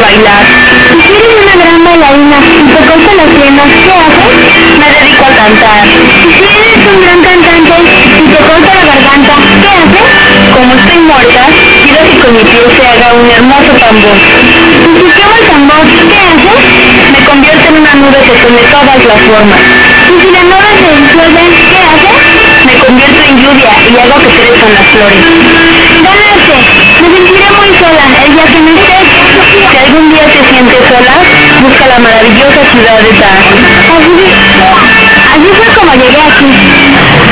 bailar. Si eres una gran bailarina y te cortas las piernas, ¿qué haces? Me dedico a cantar. Si eres un gran cantante y te corta la garganta, ¿qué haces? Como estoy muerta, pido que con mi pie se haga un hermoso tambor. Y si quemo el tambor, ¿qué haces? Me convierto en una nube que tome todas las formas. Y si la nube se disuelve, ¿qué haces? Me convierto en lluvia y hago que crezcan las flores. Ganaste. Me sentiré muy sola el día que no estés. Si algún día te sientes sola, busca la maravillosa ciudad de Dar. Así